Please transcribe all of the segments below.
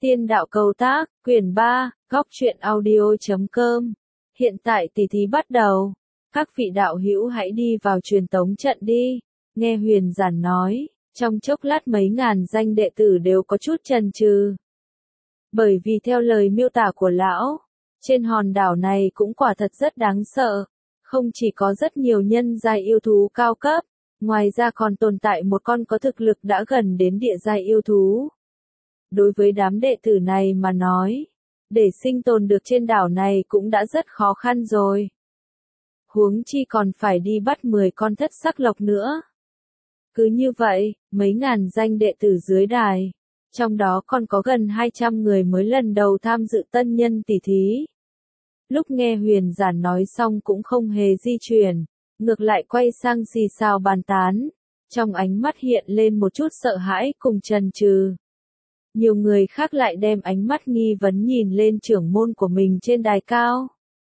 Tiên đạo cầu tác, quyển 3, góc truyện audio.com. Hiện tại tỷ thí bắt đầu. Các vị đạo hữu hãy đi vào truyền tống trận đi. Nghe Huyền giản nói, trong chốc lát mấy ngàn danh đệ tử đều có chút chần chừ. Bởi vì theo lời miêu tả của lão, trên hòn đảo này cũng quả thật rất đáng sợ. Không chỉ có rất nhiều nhân giai yêu thú cao cấp, ngoài ra còn tồn tại một con có thực lực đã gần đến địa giai yêu thú. Đối với đám đệ tử này mà nói, để sinh tồn được trên đảo này cũng đã rất khó khăn rồi. Huống chi còn phải đi bắt 10 con thất sắc lộc nữa. Cứ như vậy, mấy ngàn danh đệ tử dưới đài, trong đó còn có gần 200 người mới lần đầu tham dự tân nhân tỷ thí. Lúc nghe Huyền giản nói xong cũng không hề di chuyển, ngược lại quay sang xì xào bàn tán, trong ánh mắt hiện lên một chút sợ hãi cùng chần chừ. Nhiều người khác lại đem ánh mắt nghi vấn nhìn lên trưởng môn của mình trên đài cao.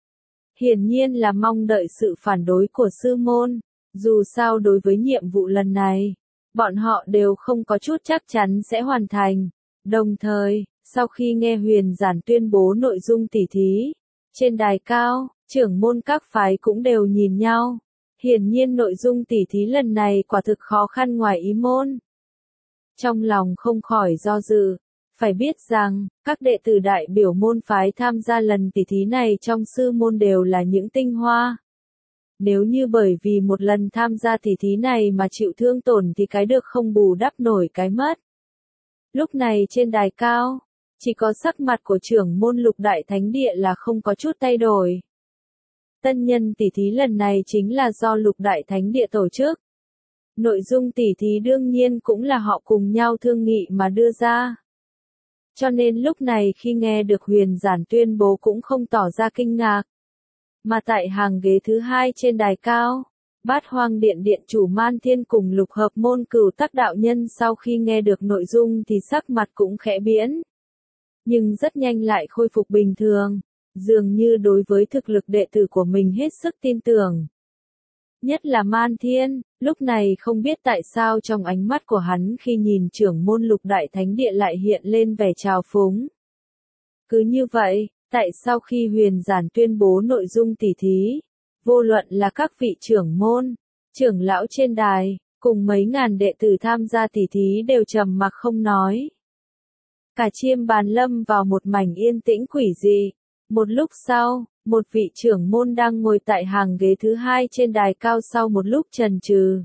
Hiển nhiên là mong đợi sự phản đối của sư môn, dù sao đối với nhiệm vụ lần này, bọn họ đều không có chút chắc chắn sẽ hoàn thành. Đồng thời, sau khi nghe Huyền giản tuyên bố nội dung tỷ thí, trên đài cao, trưởng môn các phái cũng đều nhìn nhau. Hiển nhiên nội dung tỷ thí lần này quả thực khó khăn ngoài ý môn. Trong lòng không khỏi do dự, phải biết rằng, các đệ tử đại biểu môn phái tham gia lần tỷ thí này trong sư môn đều là những tinh hoa. Nếu như bởi vì một lần tham gia tỷ thí này mà chịu thương tổn thì cái được không bù đắp nổi cái mất. Lúc này trên đài cao, chỉ có sắc mặt của trưởng môn Lục Đại Thánh Địa là không có chút thay đổi. Tân nhân tỷ thí lần này chính là do Lục Đại Thánh Địa tổ chức. Nội dung tỷ thí đương nhiên cũng là họ cùng nhau thương nghị mà đưa ra. Cho nên lúc này khi nghe được Huyền giản tuyên bố cũng không tỏ ra kinh ngạc. Mà tại hàng ghế thứ 2 trên đài cao, Bát Hoang Điện Điện chủ Man Thiên cùng Lục Hợp Môn Cửu Tắc đạo nhân sau khi nghe được nội dung thì sắc mặt cũng khẽ biến. Nhưng rất nhanh lại khôi phục bình thường, dường như đối với thực lực đệ tử của mình hết sức tin tưởng. Nhất là Man Thiên, lúc này không biết tại sao trong ánh mắt của hắn khi nhìn trưởng môn Lục Đại Thánh Địa lại hiện lên vẻ trào phúng. Cứ như vậy, tại sao khi Huyền giản tuyên bố nội dung tỷ thí, vô luận là các vị trưởng môn, trưởng lão trên đài, cùng mấy ngàn đệ tử tham gia tỷ thí đều trầm mặc không nói. Cả chiêm bàn lâm vào một mảnh yên tĩnh quỷ dị. Một lúc sau, một vị trưởng môn đang ngồi tại hàng ghế thứ 2 trên đài cao sau một lúc chần chừ.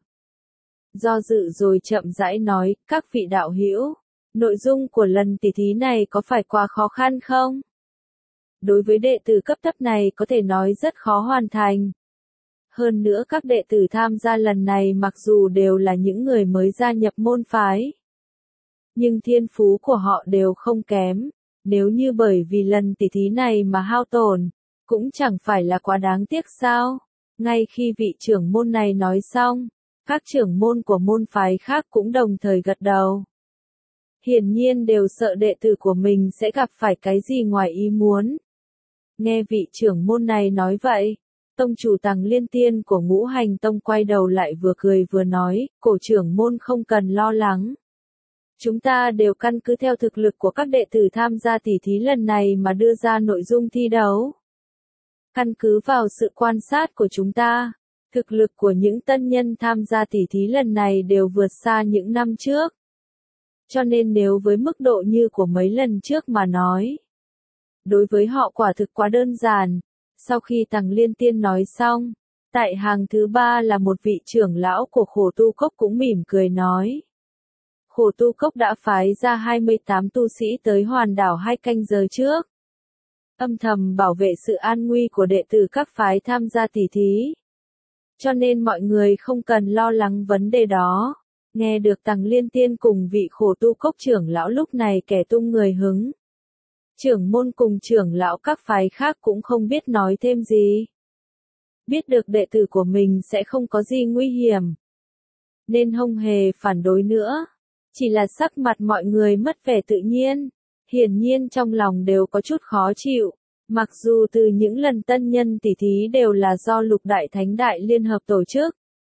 Do dự rồi chậm rãi nói, các vị đạo hữu, nội dung của lần tỷ thí này có phải quá khó khăn không? Đối với đệ tử cấp thấp này có thể nói rất khó hoàn thành. Hơn nữa các đệ tử tham gia lần này mặc dù đều là những người mới gia nhập môn phái, nhưng thiên phú của họ đều không kém. Nếu như bởi vì lần tỷ thí này mà hao tổn, cũng chẳng phải là quá đáng tiếc sao? Ngay khi vị trưởng môn này nói xong, các trưởng môn của môn phái khác cũng đồng thời gật đầu. Hiển nhiên đều sợ đệ tử của mình sẽ gặp phải cái gì ngoài ý muốn. Nghe vị trưởng môn này nói vậy, tông chủ Tằng Liên Tiên của Ngũ Hành Tông quay đầu lại vừa cười vừa nói, cổ trưởng môn không cần lo lắng. Chúng ta đều căn cứ theo thực lực của các đệ tử tham gia tỷ thí lần này mà đưa ra nội dung thi đấu. Căn cứ vào sự quan sát của chúng ta, thực lực của những tân nhân tham gia tỷ thí lần này đều vượt xa những năm trước. Cho nên nếu với mức độ như của mấy lần trước mà nói, đối với họ quả thực quá đơn giản. Sau khi Tằng Liên Tiên nói xong, tại hàng thứ 3 là một vị trưởng lão của Khổ Tu Cốc cũng mỉm cười nói. Khổ Tu Cốc đã phái ra 28 tu sĩ tới hòn đảo 2 canh giờ trước, âm thầm bảo vệ sự an nguy của đệ tử các phái tham gia tỷ thí. Cho nên mọi người không cần lo lắng vấn đề đó. Nghe được Tằng Liên Tiên cùng vị Khổ Tu Cốc trưởng lão lúc này kẻ tung người hứng. Trưởng môn cùng trưởng lão các phái khác cũng không biết nói thêm gì. Biết được đệ tử của mình sẽ không có gì nguy hiểm, nên không hề phản đối nữa. Chỉ là sắc mặt mọi người mất vẻ tự nhiên, hiển nhiên trong lòng đều có chút khó chịu. Mặc dù từ những lần tân nhân tỷ thí đều là do Lục Đại Thánh Đại liên hợp tổ chức,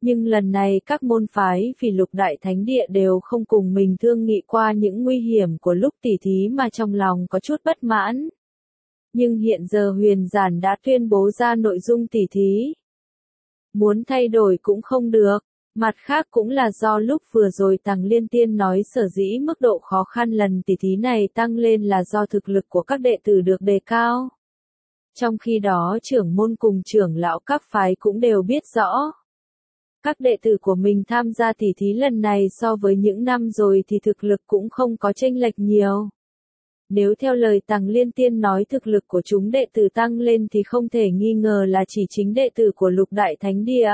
Nhưng lần này các môn phái vì Lục Đại Thánh Địa đều không cùng mình thương nghị qua những nguy hiểm của lúc tỉ thí mà trong lòng có chút bất mãn. Nhưng hiện giờ Huyền Giản đã tuyên bố ra nội dung tỉ thí. Muốn thay đổi cũng không được. Mặt khác cũng là do lúc vừa rồi Tằng Liên Tiên nói sở dĩ mức độ khó khăn lần tỉ thí này tăng lên là do thực lực của các đệ tử được đề cao. Trong khi đó trưởng môn cùng trưởng lão các phái cũng đều biết rõ. Các đệ tử của mình tham gia tỉ thí lần này so với những năm rồi thì thực lực cũng không có chênh lệch nhiều. Nếu theo lời Tằng Liên Tiên nói thực lực của chúng đệ tử tăng lên thì không thể nghi ngờ là chỉ chính đệ tử của Lục Đại Thánh Địa.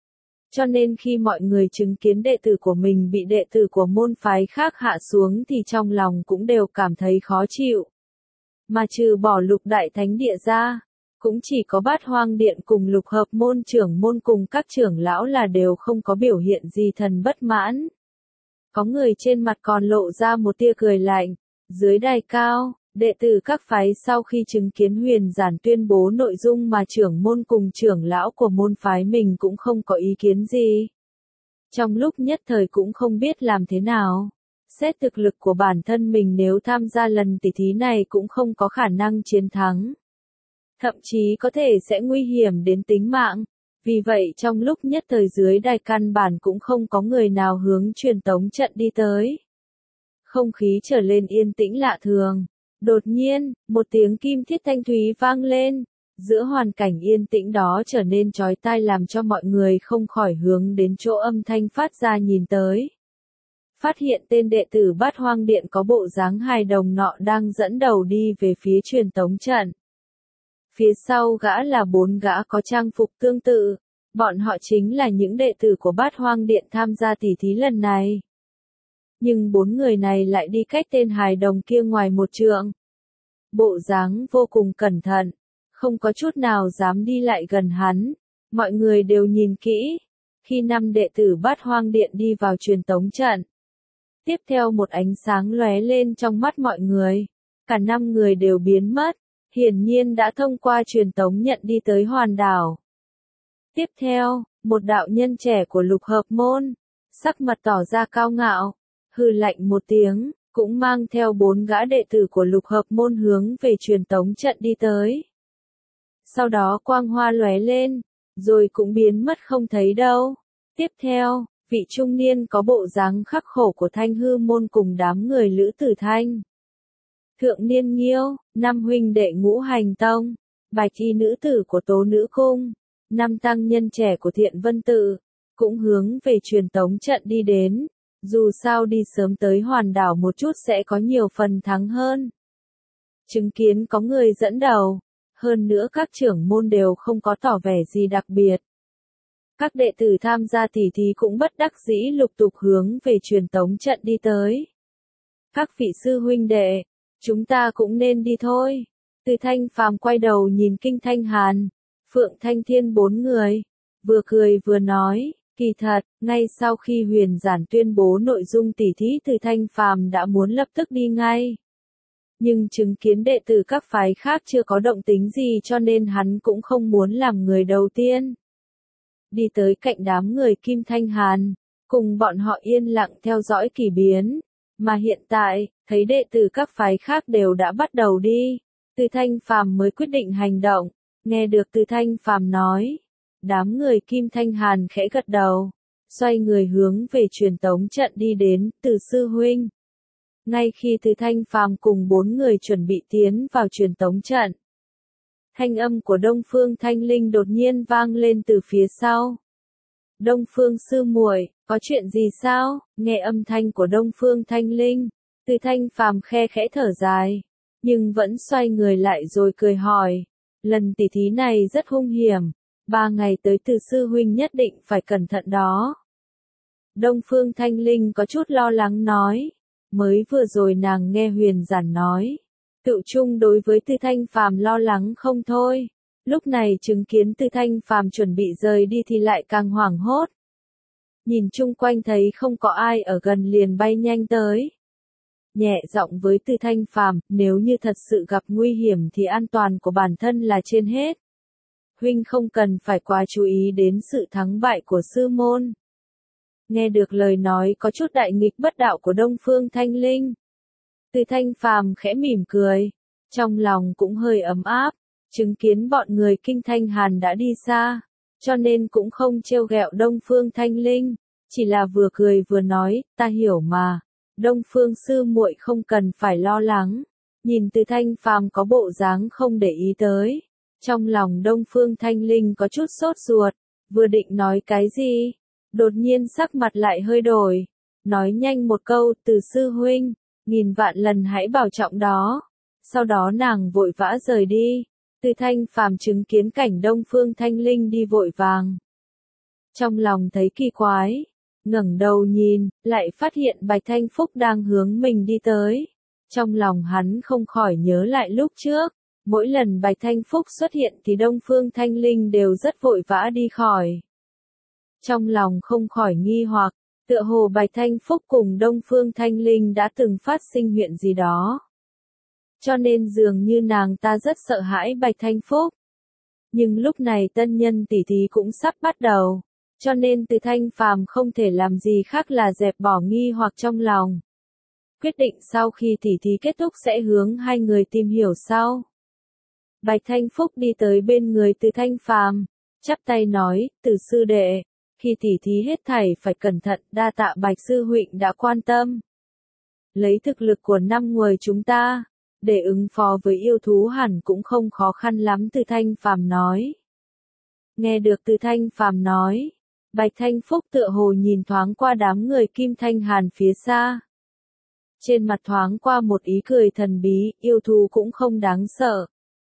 Cho nên khi mọi người chứng kiến đệ tử của mình bị đệ tử của môn phái khác hạ xuống thì trong lòng cũng đều cảm thấy khó chịu. Mà trừ bỏ Lục Đại Thánh Địa ra, cũng chỉ có Bát Hoang Điện cùng Lục Hợp Môn trưởng môn cùng các trưởng lão là đều không có biểu hiện gì thần bất mãn. Có người trên mặt còn lộ ra một tia cười lạnh. Dưới đài cao, đệ tử các phái sau khi chứng kiến Huyền Giản tuyên bố nội dung mà trưởng môn cùng trưởng lão của môn phái mình cũng không có ý kiến gì. Trong lúc nhất thời cũng không biết làm thế nào. Xét thực lực của bản thân mình nếu tham gia lần tỉ thí này cũng không có khả năng chiến thắng. Thậm chí có thể sẽ nguy hiểm đến tính mạng. Vì vậy trong lúc nhất thời dưới đài căn bản cũng không có người nào hướng truyền tống trận đi tới. Không khí trở lên yên tĩnh lạ thường. Đột nhiên, một tiếng kim thiết thanh thúy vang lên. Giữa hoàn cảnh yên tĩnh đó trở nên chói tai làm cho mọi người không khỏi hướng đến chỗ âm thanh phát ra nhìn tới. Phát hiện tên đệ tử Bát Hoang Điện có bộ dáng hài đồng nọ đang dẫn đầu đi về phía truyền tống trận. Phía sau gã là 4 gã có trang phục tương tự. Bọn họ chính là những đệ tử của Bát Hoang Điện tham gia tỉ thí lần này. Nhưng 4 người này lại đi cách tên hài đồng kia ngoài 1 trượng. Bộ dáng vô cùng cẩn thận, không có chút nào dám đi lại gần hắn. Mọi người đều nhìn kỹ. Khi 5 đệ tử Bát Hoang Điện đi vào truyền tống trận, tiếp theo một ánh sáng lóe lên trong mắt mọi người. Cả 5 người đều biến mất, hiển nhiên đã thông qua truyền tống nhận đi tới Hoàn Đảo. Tiếp theo, một đạo nhân trẻ của Lục Hợp Môn, sắc mặt tỏ ra cao ngạo, hừ lạnh một tiếng, cũng mang theo 4 gã đệ tử của Lục Hợp Môn hướng về truyền tống trận đi tới. Sau đó quang hoa lóe lên, rồi cũng biến mất không thấy đâu. Tiếp theo, vị trung niên có bộ dáng khắc khổ của Thanh Hư Môn cùng đám người Lữ Tử Thanh, Thượng Niên Nghiêu, 5 huynh đệ Ngũ Hành Tông, Bạch Y nữ tử của Tố Nữ Cung, 5 tăng nhân trẻ của Thiện Vân Tự, cũng hướng về truyền tống trận đi đến. Dù sao đi sớm tới Hoàn Đảo một chút sẽ có nhiều phần thắng hơn. Chứng kiến có người dẫn đầu, hơn nữa các trưởng môn đều không có tỏ vẻ gì đặc biệt. Các đệ tử tham gia tỉ thí cũng bất đắc dĩ lục tục hướng về truyền tống trận đi tới. Các vị sư huynh đệ, chúng ta cũng nên đi thôi. Từ Thanh Phàm quay đầu nhìn Kinh Thanh Hàn, Phượng Thanh Thiên 4 người, vừa cười vừa nói. Kỳ thật, ngay sau khi Huyền Giản tuyên bố nội dung tỉ thí Từ Thanh Phàm đã muốn lập tức đi ngay. Nhưng chứng kiến đệ tử các phái khác chưa có động tính gì cho nên hắn cũng không muốn làm người đầu tiên. Đi tới cạnh đám người Kim Thanh Hàn, cùng bọn họ yên lặng theo dõi kỳ biến. Mà hiện tại, thấy đệ tử các phái khác đều đã bắt đầu đi. Từ Thanh Phàm mới quyết định hành động. Nghe được Từ Thanh Phàm nói. Đám người Kim Thanh Hàn khẽ gật đầu, xoay người hướng về truyền tống trận đi đến. Từ sư huynh. Ngay khi Từ Thanh Phàm cùng 4 người chuẩn bị tiến vào truyền tống trận, thanh âm của Đông Phương Thanh Linh đột nhiên vang lên từ phía sau. Đông Phương sư muội, có chuyện gì sao? Nghe âm thanh của Đông Phương Thanh Linh, Từ Thanh Phàm khe khẽ thở dài, nhưng vẫn xoay người lại rồi cười hỏi. Lần tỉ thí này rất hung hiểm. 3 ngày tới Từ sư huynh nhất định phải cẩn thận đó. Đông Phương Thanh Linh có chút lo lắng nói. Mới vừa rồi nàng nghe Huyền Giản nói. Tự chung đối với Từ Thanh Phàm lo lắng không thôi. Lúc này chứng kiến Từ Thanh Phàm chuẩn bị rời đi thì lại càng hoảng hốt. Nhìn chung quanh thấy không có ai ở gần liền bay nhanh tới. Nhẹ giọng với Từ Thanh Phàm, nếu như thật sự gặp nguy hiểm thì an toàn của bản thân là trên hết. huynh không cần phải quá chú ý đến sự thắng bại của sư môn. Nghe được lời nói có chút đại nghịch bất đạo của Đông Phương Thanh Linh, Từ Thanh Phàm khẽ mỉm cười, trong lòng cũng hơi ấm áp, chứng kiến bọn người Kinh Thanh Hàn đã đi xa, cho nên cũng không trêu ghẹo Đông Phương Thanh Linh, chỉ là vừa cười vừa nói, ta hiểu mà, Đông Phương sư muội không cần phải lo lắng. Nhìn Từ Thanh Phàm có bộ dáng không để ý tới, trong lòng Đông Phương Thanh Linh có chút sốt ruột, vừa định nói cái gì, đột nhiên sắc mặt lại hơi đổi, nói nhanh một câu, Từ sư huynh, nghìn vạn lần hãy bảo trọng đó. Sau đó nàng vội vã rời đi. Từ Thanh Phàm chứng kiến cảnh Đông Phương Thanh Linh đi vội vàng, trong lòng thấy kỳ quái, ngẩng đầu nhìn, lại phát hiện Bạch Thanh Phúc đang hướng mình đi tới. Trong lòng hắn không khỏi nhớ lại lúc trước, mỗi lần Bạch Thanh Phúc xuất hiện thì Đông Phương Thanh Linh đều rất vội vã đi khỏi. Trong lòng không khỏi nghi hoặc, tựa hồ Bạch Thanh Phúc cùng Đông Phương Thanh Linh đã từng phát sinh chuyện gì đó. Cho nên dường như nàng ta rất sợ hãi Bạch Thanh Phúc. Nhưng lúc này tân nhân tỷ thí cũng sắp bắt đầu, cho nên Từ Thanh Phàm không thể làm gì khác là dẹp bỏ nghi hoặc trong lòng. Quyết định sau khi tỷ thí kết thúc sẽ hướng hai người tìm hiểu sau. Bạch Thanh Phúc đi tới bên người Từ Thanh Phàm, chắp tay nói, Từ sư đệ, khi tỷ thí hết thảy phải cẩn thận, đa tạ Bạch sư huynh đã quan tâm. Lấy thực lực của năm người chúng ta, để ứng phó với yêu thú hẳn cũng không khó khăn lắm, Từ Thanh Phàm nói. Nghe được Từ Thanh Phàm nói, Bạch Thanh Phúc tựa hồ nhìn thoáng qua đám người Kim Thanh Hàn phía xa. Trên mặt thoáng qua một ý cười thần bí, yêu thú cũng không đáng sợ.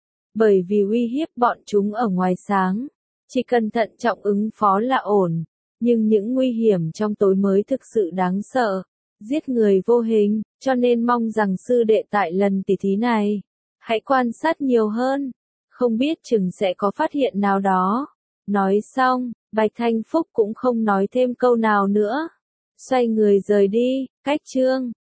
Bởi vì uy hiếp bọn chúng ở ngoài sáng, chỉ cần thận trọng ứng phó là ổn, nhưng những nguy hiểm trong tối mới thực sự đáng sợ, giết người vô hình, cho nên mong rằng sư đệ tại lần tỷ thí này, hãy quan sát nhiều hơn, không biết chừng sẽ có phát hiện nào đó. Nói xong, Bạch Thanh Phúc cũng không nói thêm câu nào nữa, xoay người rời đi, cách chương.